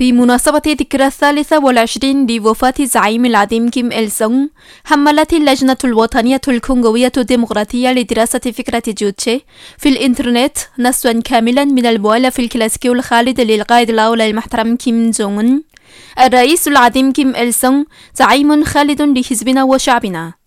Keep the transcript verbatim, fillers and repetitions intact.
بمناسبة ذكرى الثالثة والعشرين لوفاة الزعيم العظيم كيم إل سونغ، حملت اللجنة الوطنية الكونغوية الديمقراطية لدراسة فكرة جوتشي في الإنترنت نصا كاملا من المؤلف الكلاسيكي الخالد للقائد الأول المحترم كيم جونغ أون: الرئيس العظيم كيم إل سونغ زعيم خالد لحزبنا وشعبنا.